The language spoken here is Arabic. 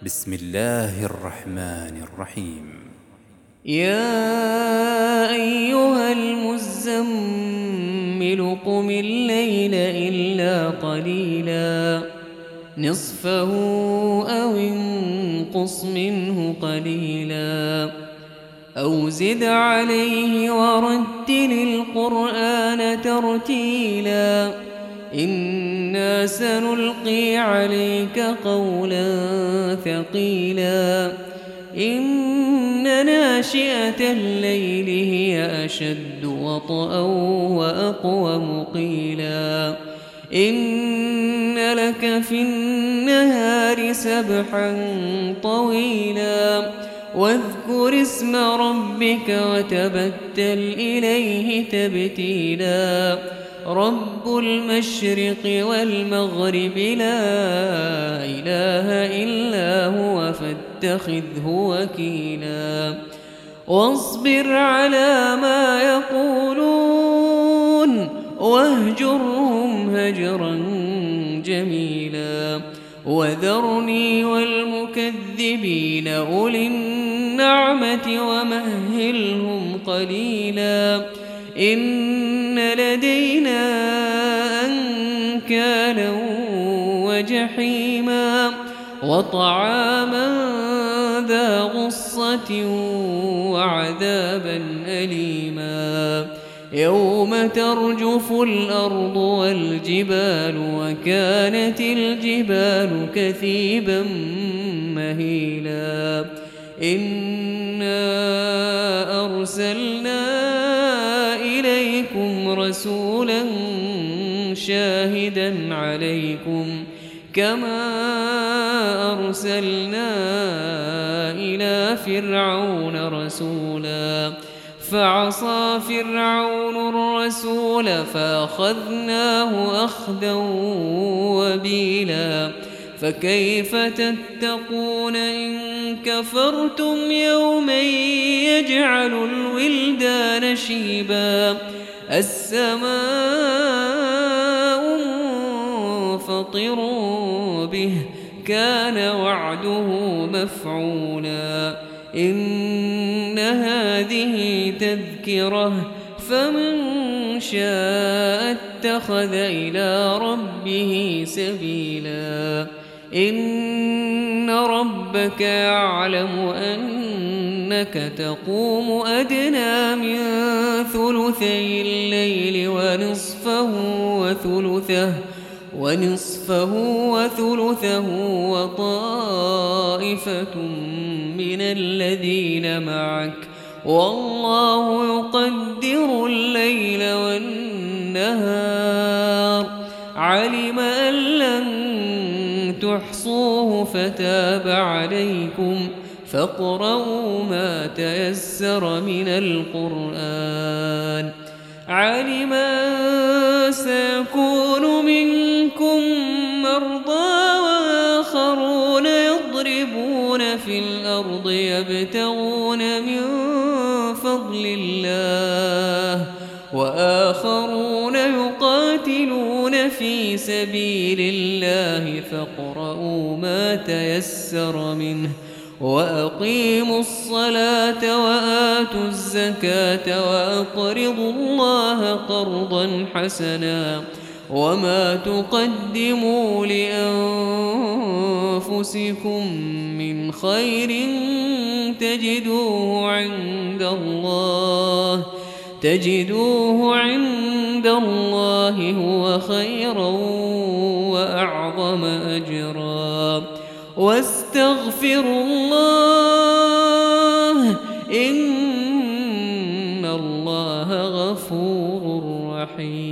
بسم الله الرحمن الرحيم. يا أيها المزمل قم الليل إلا قليلا نصفه أو انقص منه قليلا أو زد عليه ورتل القرآن ترتيلا إنا سنلقي عليك قولا ثقيلا إن ناشئة الليل هي أشد وطئا وأقوم قيلا إن لك في النهار سبحا طويلا واذكر اسم ربك وتبتل إليه تبتيلا رب المشرق والمغرب لا إله إلا هو فاتخذه وكيلا واصبر على ما يقولون واهجرهم هجرا جميلا وذرني والمكذبين أولي النعمة ومهلهم قليلا إن لدينا أنكالا وجحيما وطعاما ذا غصة وعذابا أليما يوم ترجف الأرض والجبال وكانت الجبال كثيبا مهيلا إنا أرسلنا إليكم رسولا شاهدا عليكم كما أرسلنا إلى فرعون رسولا فعصى فرعون الرسول فأخذناه أخذا وبيلا فكيف تتقون إن كفرتم يوما يجعل الولدان شيبا السماء منفطر به كان وعده مفعولا إن هذه تذكرة فمن شاء اتخذ إلى ربه سبيلا إن ربك يعلم أنك تقوم أدنى من ثلثي الليل ونصفه وثلثه وطائفة من الذين معك والله يقدر الليل والنهار علم أن لن تحصوه فتاب عليكم فاقرؤوا ما تيسر من القرآن علم أن سيكون منكم مرضى وآخرون يضربون في الأرض يبتغون من فضل الله وآخرون يقاتلون في سبيل الله فاقرؤوا ما تيسر منه وأقيموا الصلاة وآتوا الزكاة وأقرضوا الله قرضا حسنا وما تقدموا لأنفسكم من خير تجدوه عند الله هو خيرا وأعظم أجرا واستغفروا الله إن الله غفور رحيم.